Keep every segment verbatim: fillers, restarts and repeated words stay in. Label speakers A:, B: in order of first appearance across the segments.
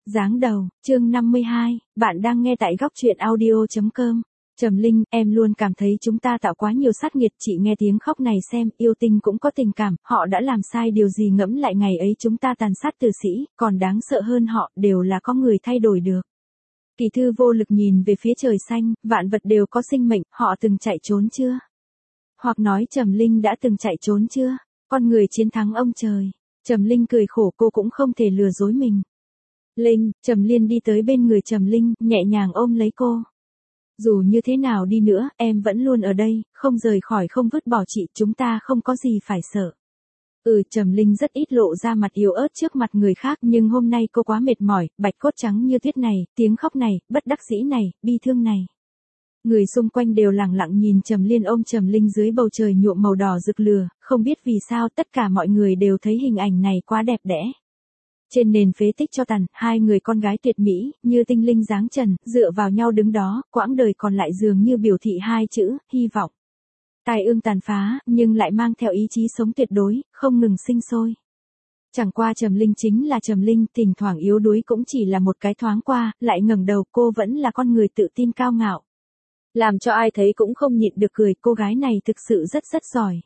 A: Giáng đầu, chương năm mươi hai, bạn đang nghe tại góc truyện audio chấm com. Trầm Linh, em luôn cảm thấy chúng ta tạo quá nhiều sát nghiệt, chị nghe tiếng khóc này xem, yêu tinh cũng có tình cảm, họ đã làm sai điều gì ngẫm lại ngày ấy chúng ta tàn sát tử sĩ, còn đáng sợ hơn họ, đều là có người thay đổi được. Kỳ Thư vô lực nhìn về phía trời xanh, vạn vật đều có sinh mệnh, họ từng chạy trốn chưa? Hoặc nói Trầm Linh đã từng chạy trốn chưa? Con người chiến thắng ông trời. Trầm Linh cười khổ, cô cũng không thể lừa dối mình. Linh, Trầm Liên đi tới bên người Trầm Linh, nhẹ nhàng ôm lấy cô. Dù như thế nào đi nữa, em vẫn luôn ở đây, không rời khỏi, không vứt bỏ chị, chúng ta không có gì phải sợ. Ừ, Trầm Linh rất ít lộ ra mặt yếu ớt trước mặt người khác, nhưng hôm nay cô quá mệt mỏi, bạch cốt trắng như tuyết này, tiếng khóc này, bất đắc dĩ này, bi thương này. Người xung quanh đều lặng lặng nhìn Trầm Liên ôm Trầm Linh dưới bầu trời nhuộm màu đỏ rực lửa, không biết vì sao tất cả mọi người đều thấy hình ảnh này quá đẹp đẽ. Trên nền phế tích cho tàn, hai người con gái tuyệt mỹ, như tinh linh dáng trần, dựa vào nhau đứng đó, quãng đời còn lại dường như biểu thị hai chữ, hy vọng. Tai ương tàn phá, nhưng lại mang theo ý chí sống tuyệt đối, không ngừng sinh sôi. Chẳng qua Trầm Linh chính là Trầm Linh, thỉnh thoảng yếu đuối cũng chỉ là một cái thoáng qua, lại ngẩng đầu, cô vẫn là con người tự tin cao ngạo. Làm cho ai thấy cũng không nhịn được cười, cô gái này thực sự rất rất giỏi.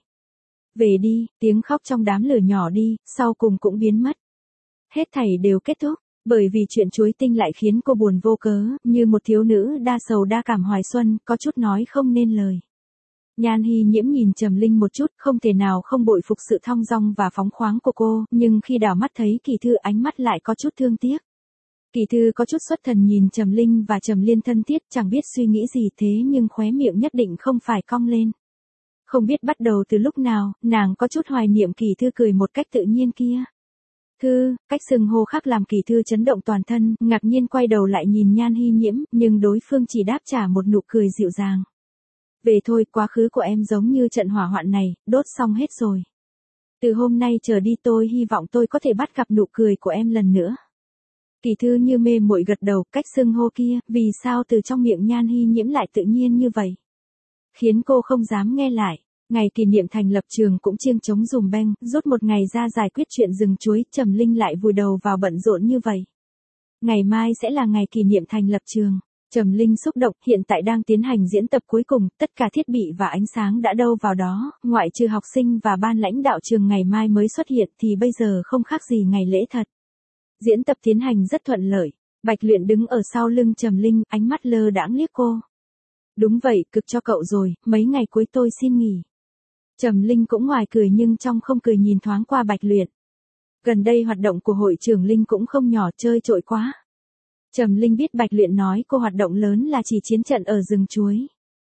A: Về đi, tiếng khóc trong đám lửa nhỏ đi, sau cùng cũng biến mất. Hết thảy đều kết thúc, bởi vì chuyện chuối tinh lại khiến cô buồn vô cớ, như một thiếu nữ đa sầu đa cảm hoài xuân, có chút nói không nên lời. Nhan Hy Nhiễm nhìn Trầm Linh một chút, không thể nào không bội phục sự thong dong và phóng khoáng của cô, nhưng khi đảo mắt thấy Kỳ Thư ánh mắt lại có chút thương tiếc. Kỳ Thư có chút xuất thần nhìn Trầm Linh và Trầm Liên thân thiết, chẳng biết suy nghĩ gì thế nhưng khóe miệng nhất định không phải cong lên. Không biết bắt đầu từ lúc nào, nàng có chút hoài niệm Kỳ Thư cười một cách tự nhiên kia. Thư, cách xưng hô khác làm Kỳ Thư chấn động toàn thân, ngạc nhiên quay đầu lại nhìn Nhan Hy Nhiễm, nhưng đối phương chỉ đáp trả một nụ cười dịu dàng. Về thôi, quá khứ của em giống như trận hỏa hoạn này, đốt xong hết rồi. Từ hôm nay trở đi tôi hy vọng tôi có thể bắt gặp nụ cười của em lần nữa. Kỳ Thư như mê muội gật đầu, cách xưng hô kia, vì sao từ trong miệng Nhan Hy Nhiễm lại tự nhiên như vậy? Khiến cô không dám nghe lại. Ngày kỷ niệm thành lập trường cũng chiêng trống dùm beng, rút một ngày ra giải quyết chuyện rừng chuối, Trầm Linh lại vùi đầu vào bận rộn như vậy. Ngày mai sẽ là ngày kỷ niệm thành lập trường. Trầm Linh xúc động, hiện tại đang tiến hành diễn tập cuối cùng, tất cả thiết bị và ánh sáng đã đâu vào đó, ngoại trừ học sinh và ban lãnh đạo trường ngày mai mới xuất hiện thì bây giờ không khác gì ngày lễ thật. Diễn tập tiến hành rất thuận lợi, Bạch Luyện đứng ở sau lưng Trầm Linh, ánh mắt lơ đãng liếc cô. Đúng vậy, cực cho cậu rồi, mấy ngày cuối tôi xin nghỉ. Trầm Linh cũng ngoài cười nhưng trong không cười nhìn thoáng qua Bạch Luyện. Gần đây hoạt động của hội trưởng Linh cũng không nhỏ, chơi trội quá. Trầm Linh biết Bạch Luyện nói cô hoạt động lớn là chỉ chiến trận ở rừng chuối.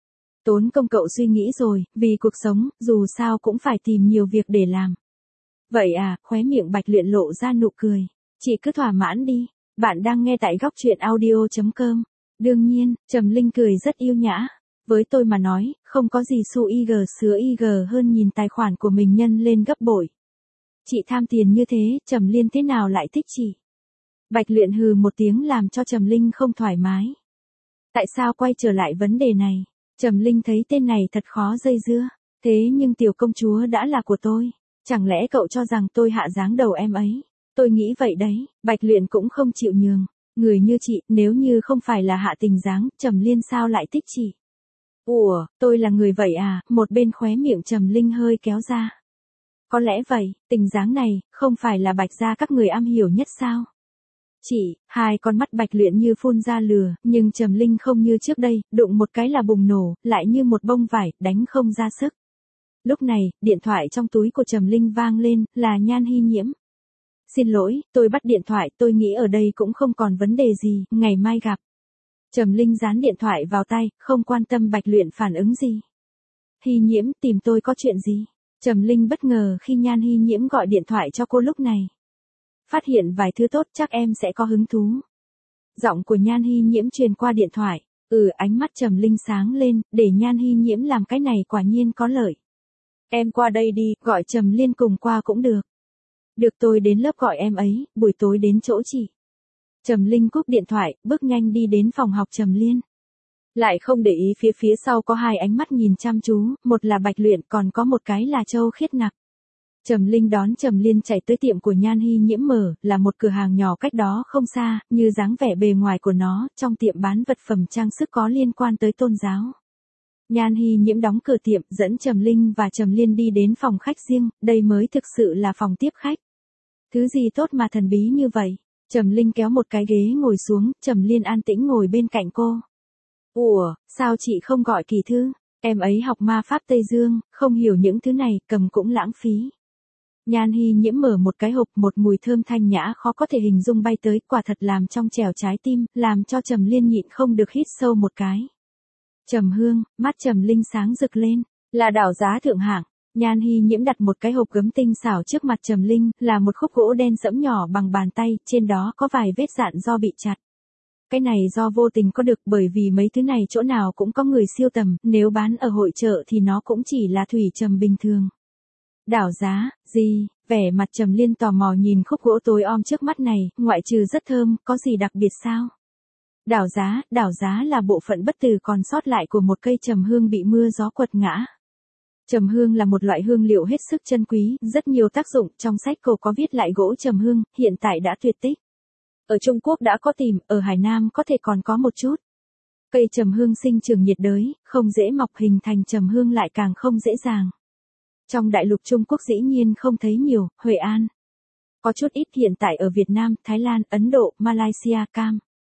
A: Tốn công cậu suy nghĩ rồi, vì cuộc sống, dù sao cũng phải tìm nhiều việc để làm. Vậy à, khóe miệng Bạch Luyện lộ ra nụ cười. Chị cứ thỏa mãn đi, bạn đang nghe tại góc truyện audio chấm com. Đương nhiên, Trầm Linh cười rất yêu nhã. Với tôi mà nói, không có gì xu y gờ sứa y gờ hơn nhìn tài khoản của mình nhân lên gấp bội. Chị tham tiền như thế, Trầm Liên thế nào lại thích chị? Bạch Luyện hừ một tiếng làm cho Trầm Linh không thoải mái. Tại sao quay trở lại vấn đề này? Trầm Linh thấy tên này thật khó dây dưa. Thế nhưng tiểu công chúa đã là của tôi. Chẳng lẽ cậu cho rằng tôi hạ dáng đầu em ấy? Tôi nghĩ vậy đấy. Bạch Luyện cũng không chịu nhường. Người như chị, nếu như không phải là hạ tình dáng, Trầm Liên sao lại thích chị? Ủa, tôi là người vậy à? Một bên khóe miệng Trầm Linh hơi kéo ra. Có lẽ vậy, tình dáng này, không phải là Bạch gia các người am hiểu nhất sao? Chị, hai con mắt Bạch Luyện như phun ra lửa, nhưng Trầm Linh không như trước đây, đụng một cái là bùng nổ, lại như một bông vải, đánh không ra sức. Lúc này, điện thoại trong túi của Trầm Linh vang lên, là Nhan Hy Nhiễm. Xin lỗi, tôi bắt điện thoại, tôi nghĩ ở đây cũng không còn vấn đề gì, ngày mai gặp. Trầm Linh dán điện thoại vào tay, không quan tâm Bạch Luyện phản ứng gì. Hy Nhiễm, tìm tôi có chuyện gì? Trầm Linh bất ngờ khi Nhan Hy Nhiễm gọi điện thoại cho cô lúc này. Phát hiện vài thứ tốt chắc em sẽ có hứng thú. Giọng của Nhan Hy Nhiễm truyền qua điện thoại. Ừ, ánh mắt Trầm Linh sáng lên, để Nhan Hy Nhiễm làm cái này quả nhiên có lợi. Em qua đây đi, gọi Trầm Liên cùng qua cũng được. Được, tôi đến lớp gọi em ấy, buổi tối đến chỗ chị. Trầm Linh cúp điện thoại, bước nhanh đi đến phòng học Trầm Liên. Lại không để ý phía phía sau có hai ánh mắt nhìn chăm chú, một là Bạch Luyện, còn có một cái là Châu Khiết Nặc. Trầm Linh đón Trầm Liên chạy tới tiệm của Nhan Hy Nhiễm mở, là một cửa hàng nhỏ cách đó không xa, như dáng vẻ bề ngoài của nó, trong tiệm bán vật phẩm trang sức có liên quan tới tôn giáo. Nhan Hy Nhiễm đóng cửa tiệm, dẫn Trầm Linh và Trầm Liên đi đến phòng khách riêng, đây mới thực sự là phòng tiếp khách. Thứ gì tốt mà thần bí như vậy? Trầm Linh kéo một cái ghế ngồi xuống, Trầm Liên an tĩnh ngồi bên cạnh cô. Ủa, sao chị không gọi Kỳ Thư? Em ấy học ma pháp Tây Dương, không hiểu những thứ này, cầm cũng lãng phí. Nhan Hy Nhiễm mở một cái hộp, một mùi thơm thanh nhã khó có thể hình dung bay tới, quả thật làm trong trẻo trái tim, làm cho Trầm Liên nhịn không được hít sâu một cái. Trầm hương, mắt Trầm Linh sáng rực lên, là đảo giá thượng hạng. Nhan Hy Nhiễm đặt một cái hộp gấm tinh xảo trước mặt Trầm Linh, là một khúc gỗ đen sẫm nhỏ bằng bàn tay, trên đó có vài vết dạn do bị chặt. Cái này do vô tình có được, bởi vì mấy thứ này chỗ nào cũng có người siêu tầm, nếu bán ở hội chợ thì nó cũng chỉ là thủy trầm bình thường. Đảo giá, gì? Vẻ mặt Trầm Liên tò mò nhìn khúc gỗ tối om trước mắt này, ngoại trừ rất thơm, có gì đặc biệt sao? Đảo giá, đảo giá là bộ phận bất tử còn sót lại của một cây trầm hương bị mưa gió quật ngã. Trầm hương là một loại hương liệu hết sức chân quý, rất nhiều tác dụng, trong sách cổ có viết lại gỗ trầm hương, hiện tại đã tuyệt tích. Ở Trung Quốc đã có tìm, ở Hải Nam có thể còn có một chút. Cây trầm hương sinh trưởng nhiệt đới, không dễ mọc, hình thành trầm hương lại càng không dễ dàng. Trong đại lục Trung Quốc dĩ nhiên không thấy nhiều, Huệ An. Có chút ít, hiện tại ở Việt Nam, Thái Lan, Ấn Độ, Malaysia, Cam.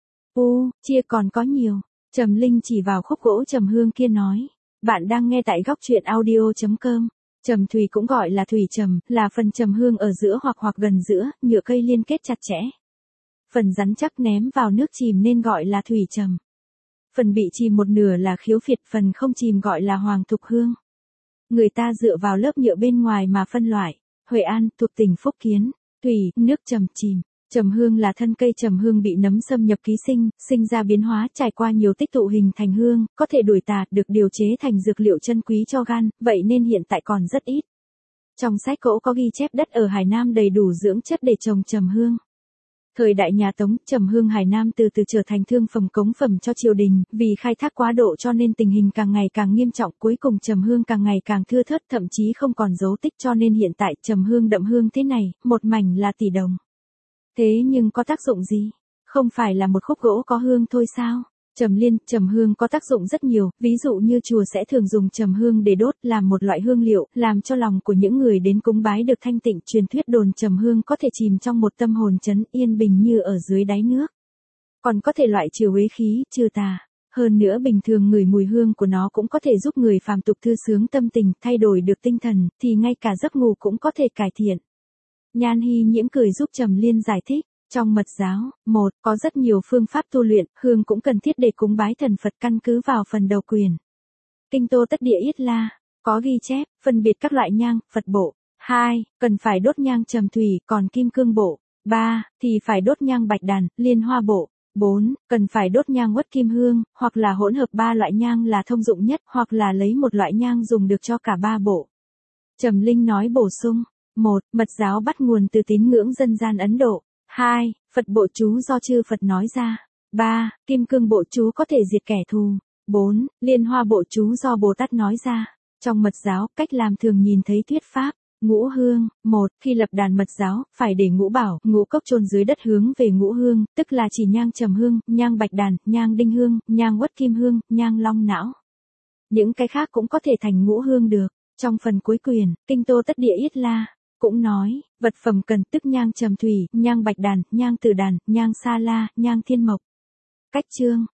A: U, chia còn có nhiều. Trầm Linh chỉ vào khúc gỗ trầm hương kia nói. Bạn đang nghe tại góc truyện audio chấm com. Trầm thủy cũng gọi là thủy trầm, là phần trầm hương ở giữa hoặc hoặc gần giữa, nhựa cây liên kết chặt chẽ. Phần rắn chắc ném vào nước chìm nên gọi là thủy trầm. Phần bị chìm một nửa là khiếu phiệt, phần không chìm gọi là hoàng thục hương. Người ta dựa vào lớp nhựa bên ngoài mà phân loại. Huệ An, thuộc tỉnh Phúc Kiến. Thủy, nước trầm chìm. Trầm hương là thân cây trầm hương bị nấm xâm nhập ký sinh, sinh ra biến hóa, trải qua nhiều tích tụ hình thành hương, có thể đuổi tà, được điều chế thành dược liệu chân quý cho gan, vậy nên hiện tại còn rất ít. Trong sách cổ có ghi chép đất ở Hải Nam đầy đủ dưỡng chất để trồng trầm hương. Thời đại nhà Tống, trầm hương Hải Nam từ từ trở thành thương phẩm cống phẩm cho triều đình, vì khai thác quá độ cho nên tình hình càng ngày càng nghiêm trọng, cuối cùng trầm hương càng ngày càng thưa thớt, thậm chí không còn dấu tích, cho nên hiện tại trầm hương đậm hương thế này, một mảnh là tỷ đồng. Thế nhưng có tác dụng gì? Không phải là một khúc gỗ có hương thôi sao? Trầm Liên, trầm hương có tác dụng rất nhiều, ví dụ như chùa sẽ thường dùng trầm hương để đốt, làm một loại hương liệu, làm cho lòng của những người đến cúng bái được thanh tịnh. Truyền thuyết đồn trầm hương có thể chìm trong một tâm hồn trấn yên bình như ở dưới đáy nước. Còn có thể loại trừ uế khí, trừ tà. Hơn nữa bình thường ngửi mùi hương của nó cũng có thể giúp người phàm tục thư sướng tâm tình, thay đổi được tinh thần, thì ngay cả giấc ngủ cũng có thể cải thiện. Nhan Hy Nhiễm cười giúp Trầm Liên giải thích. Trong mật giáo, một, có rất nhiều phương pháp tu luyện, hương cũng cần thiết để cúng bái thần Phật, căn cứ vào phần đầu quyển. Kinh Tô Tất Địa Yết La, có ghi chép, phân biệt các loại nhang, Phật bộ. Hai, cần phải đốt nhang trầm thủy, còn kim cương bộ. Ba, thì phải đốt nhang bạch đàn, liên hoa bộ. Bốn, cần phải đốt nhang uất kim hương, hoặc là hỗn hợp ba loại nhang là thông dụng nhất, hoặc là lấy một loại nhang dùng được cho cả ba bộ. Trầm Linh nói bổ sung. Một, mật giáo bắt nguồn từ tín ngưỡng dân gian Ấn Độ. Hai, Phật bộ chú do chư Phật nói ra. Ba, kim cương bộ chú có thể diệt kẻ thù. Bốn, liên hoa bộ chú do Bồ Tát nói ra. Trong mật giáo, cách làm thường nhìn thấy thuyết pháp. Ngũ hương. Một, khi lập đàn mật giáo, phải để ngũ bảo, ngũ cốc chôn dưới đất hướng về ngũ hương, tức là chỉ nhang trầm hương, nhang bạch đàn, nhang đinh hương, nhang uất kim hương, nhang long não. Những cái khác cũng có thể thành ngũ hương được. Trong phần cuối quyển, Kinh Tô Tất Địa Yết La cũng nói, vật phẩm cần tức nhang trầm thủy, nhang bạch đàn, nhang tử đàn, nhang sa la, nhang thiên mộc. Cách chương,